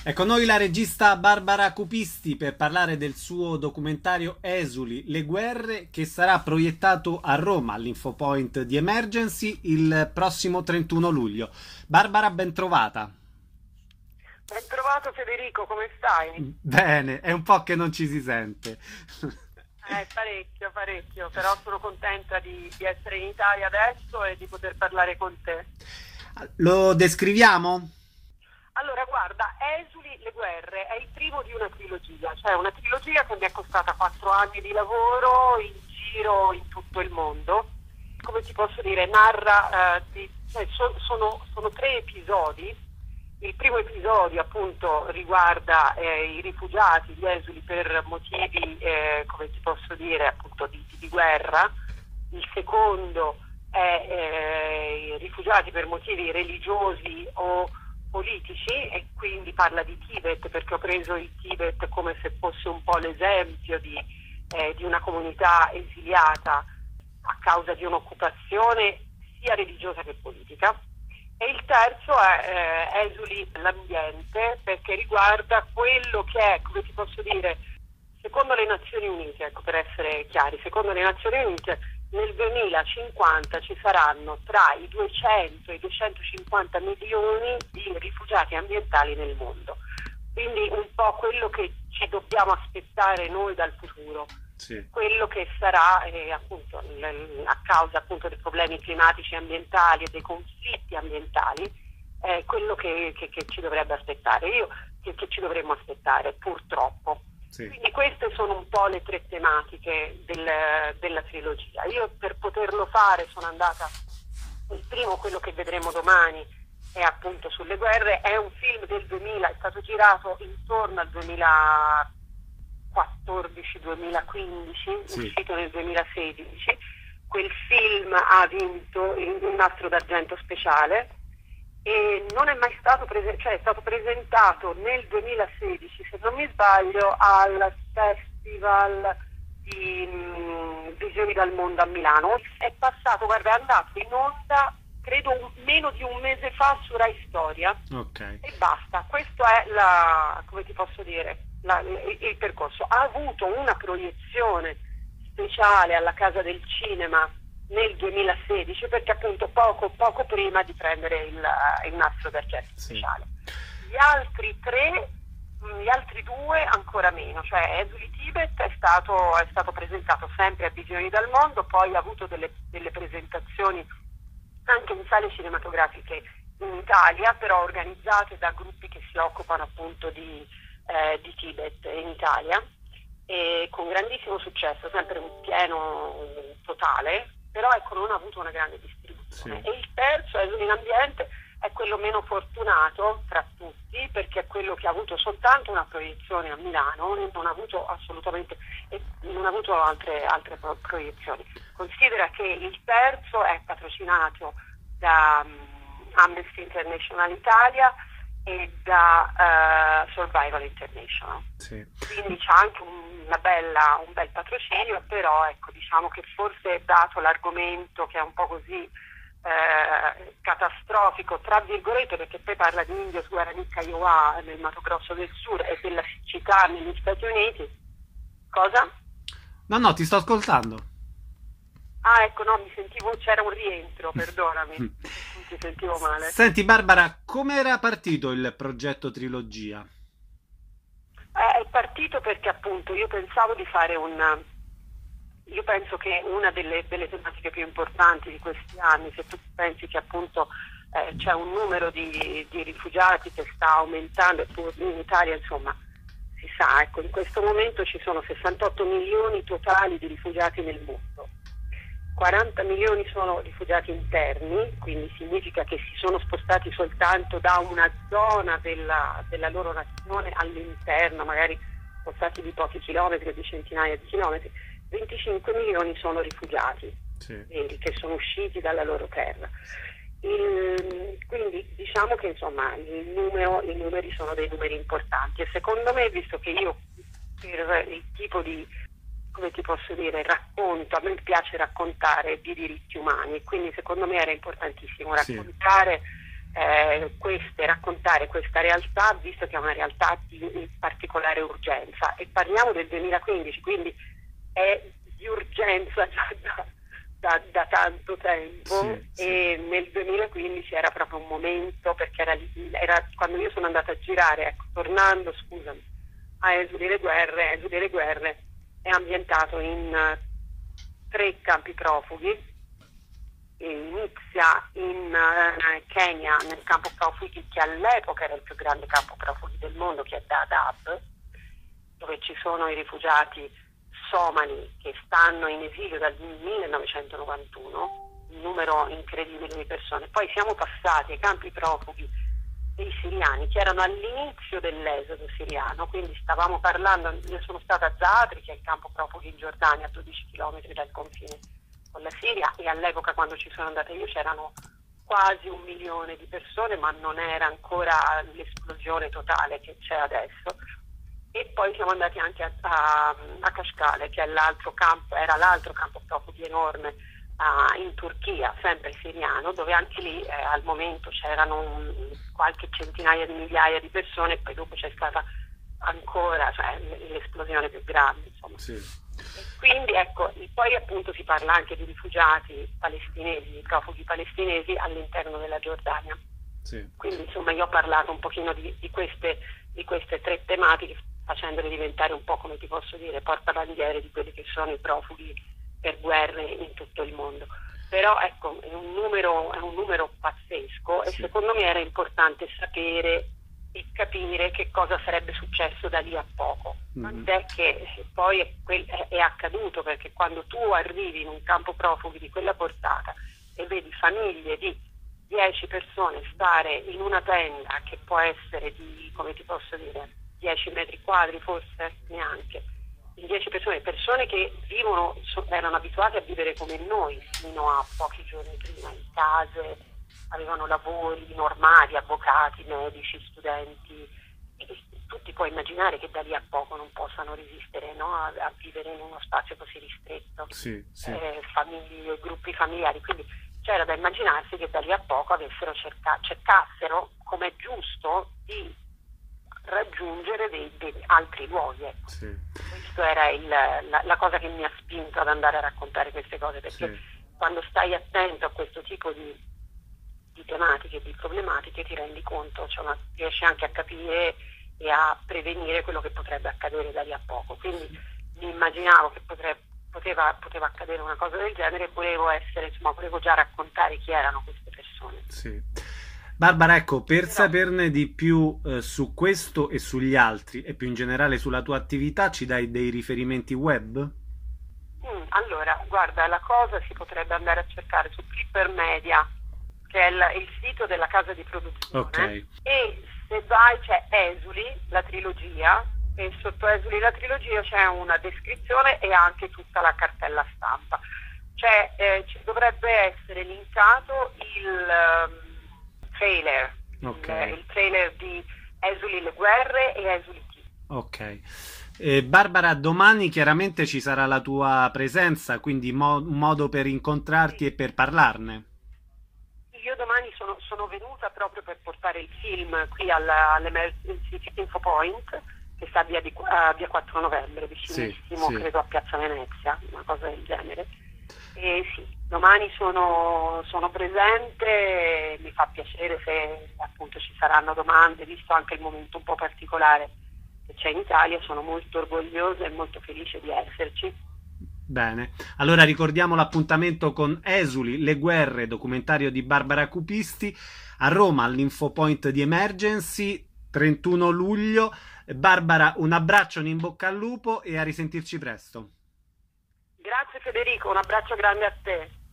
È con noi la regista Barbara Cupisti per parlare del suo documentario Esuli, le guerre, che sarà proiettato a Roma all'Infopoint di Emergency il prossimo 31 luglio. Barbara, ben trovata. Ben trovato Federico, come stai? Bene, è un po' che non ci si sente. Parecchio, parecchio, però sono contenta di essere in Italia adesso e di poter parlare con te. Lo descriviamo? Allora, guarda, Esuli, le guerre è il primo di una trilogia, cioè una trilogia che mi è costata 4 anni di lavoro in giro in tutto il mondo. Come ti posso dire, narra, sono 3 episodi. Il primo episodio appunto riguarda i rifugiati, gli esuli per motivi, come ti posso dire, appunto di guerra. Il secondo è i rifugiati per motivi religiosi o politici, e quindi parla di Tibet, perché ho preso il Tibet come se fosse un po' l'esempio di una comunità esiliata a causa di un'occupazione sia religiosa che politica. E il terzo è Esuli l'ambiente, perché riguarda quello che è, come ti posso dire, secondo le Nazioni Unite, ecco, per essere chiari, secondo le Nazioni Unite nel 2050 ci saranno tra i 200 e i 250 milioni di rifugiati ambientali nel mondo. Quindi un po' quello che ci dobbiamo aspettare noi dal futuro. Sì. Quello che sarà appunto a causa appunto dei problemi climatici e ambientali e dei conflitti ambientali, quello che ci dovrebbe aspettare, che ci dovremmo aspettare purtroppo. Sì. Quindi queste sono un po' le 3 tematiche della trilogia. Io per poterlo fare sono andata, il primo, quello che vedremo domani, è appunto sulle guerre, è un film del 2000, è stato girato intorno al 2014-2015, Sì. uscito nel 2016. Quel film ha vinto un nastro d'argento speciale e non è mai stato cioè è stato presentato nel 2016, se non mi sbaglio, al Festival di Visioni dal Mondo a Milano. È passato, guarda, è andato in onda credo meno di un mese fa su Rai Storia. Ok. E basta, questo è come ti posso dire, il percorso. Ha avuto una proiezione speciale alla Casa del Cinema nel 2016, perché appunto poco prima di prendere il nastro d'argento speciale. Gli altri 2 ancora meno, cioè Esuli Tibet è stato presentato sempre a Visioni dal Mondo, poi ha avuto delle presentazioni anche in sale cinematografiche in Italia, però organizzate da gruppi che si occupano appunto di Tibet in Italia, e con grandissimo successo, sempre un pieno totale, però ecco, non ha avuto una grande distribuzione. Sì. E il terzo, Esuli in ambiente, è quello meno fortunato tra tutti, perché è quello che ha avuto soltanto una proiezione a Milano e non ha avuto altre proiezioni. Considera che il terzo è patrocinato da Amnesty International Italia e da Survival International. Sì. Quindi c'è anche un bel patrocinio, però ecco, diciamo che forse, dato l'argomento che è un po' così catastrofico tra virgolette, perché poi parla di Indios Guarani Kiowa nel Mato Grosso del Sud e della siccità negli Stati Uniti. Cosa? No, ti sto ascoltando. Ah, ecco, no, mi sentivo, c'era un rientro, perdonami, mi sentivo male. Senti Barbara, come era partito il progetto trilogia? È partito perché appunto io pensavo di fare io penso che una delle tematiche più importanti di questi anni, se tu pensi che appunto c'è un numero di rifugiati che sta aumentando, e in Italia insomma si sa, ecco, in questo momento ci sono 68 milioni totali di rifugiati nel mondo. 40 milioni sono rifugiati interni, quindi significa che si sono spostati soltanto da una zona della loro nazione all'interno, magari spostati di pochi chilometri o di centinaia di chilometri. 25 milioni sono rifugiati, Sì. veri, che sono usciti dalla loro terra. Quindi diciamo che insomma i numeri sono dei numeri importanti, e secondo me, visto che io per il tipo di, come ti posso dire, racconto, a me piace raccontare di diritti umani, quindi secondo me era importantissimo raccontare raccontare questa realtà, visto che è una realtà di particolare urgenza. E parliamo del 2015, quindi è di urgenza già da tanto tempo. Sì, E nel 2015 era proprio un momento, perché era quando io sono andata a girare, ecco, tornando, scusami, a Esuli le Guerre è ambientato in 3 campi profughi. Inizia in Kenya, nel campo profughi che all'epoca era il più grande campo profughi del mondo, che è Dadaab, dove ci sono i rifugiati somali che stanno in esilio dal 1991, un numero incredibile di persone. Poi siamo passati ai campi profughi dei siriani, che erano all'inizio dell'esodo siriano, quindi stavamo parlando, io sono stata a Zaatri, che è il campo profughi in Giordania, a 12 km dal confine con la Siria, e all'epoca, quando ci sono andata io, c'erano quasi 1 milione di persone, ma non era ancora l'esplosione totale che c'è adesso. E poi siamo andati anche a Kashkale, che è era l'altro campo profughi enorme in Turchia, sempre siriano, dove anche lì al momento c'erano qualche centinaia di migliaia di persone, e poi dopo c'è stata ancora, cioè, l'esplosione più grande, insomma. sì. Quindi ecco, poi appunto si parla anche di rifugiati palestinesi, di profughi palestinesi all'interno della Giordania. Sì. Quindi insomma io ho parlato un pochino di queste 3 tematiche, facendole diventare un po', come ti posso dire, portabandiere di quelli che sono i profughi per guerre in tutto il mondo. Però ecco, è un numero pazzesco, e sì. secondo me era importante sapere e capire che cosa sarebbe successo da lì a poco. Tant'è che poi è accaduto, perché quando tu arrivi in un campo profughi di quella portata e vedi famiglie di 10 persone stare in una tenda che può essere di, come ti posso dire, 10 metri quadri, forse neanche, in 10 persone che erano abituate a vivere come noi fino a pochi giorni prima, in case, avevano lavori normali, avvocati, medici, studenti, e tu ti puoi immaginare che da lì a poco non possano resistere, no? a vivere in uno spazio così ristretto, Sì. famiglie, gruppi familiari, quindi c'era da immaginarsi che da lì a poco cercassero, come è giusto, di raggiungere dei altri luoghi. Ecco. Sì. Questa era la cosa che mi ha spinto ad andare a raccontare queste cose, perché quando stai attento a questo tipo di tematiche, di problematiche, ti rendi conto, cioè, riesci anche a capire e a prevenire quello che potrebbe accadere da lì a poco. Quindi mi immaginavo che poteva accadere una cosa del genere, e volevo già raccontare chi erano queste persone. Sì. Barbara, ecco, saperne di più su questo e sugli altri, e più in generale sulla tua attività, ci dai dei riferimenti web? Allora, guarda, la cosa si potrebbe andare a cercare su Clipper Media, che è il sito della casa di produzione. Okay. E se vai c'è Esuli, la trilogia, e sotto Esuli la trilogia c'è una descrizione e anche tutta la cartella stampa. Ci dovrebbe essere linkato il trailer, Okay. il trailer di Esuli le Guerre e Esuli T. Ok. Barbara, domani chiaramente ci sarà la tua presenza, quindi un modo per incontrarti e per parlarne. Io domani sono venuta proprio per portare il film qui all'Emergency Info Point, che sta a via 4 novembre, vicinissimo, sì. credo a Piazza Venezia, una cosa del genere. E sì, domani sono presente, mi fa piacere se appunto ci saranno domande, visto anche il momento un po' particolare che c'è in Italia. Sono molto orgogliosa e molto felice di esserci. Bene, allora ricordiamo l'appuntamento con Esuli, le guerre, documentario di Barbara Cupisti, a Roma all'Infopoint di Emergency, 31 luglio. Barbara, un abbraccio, un in bocca al lupo, e a risentirci presto. Grazie Federico, un abbraccio grande a te.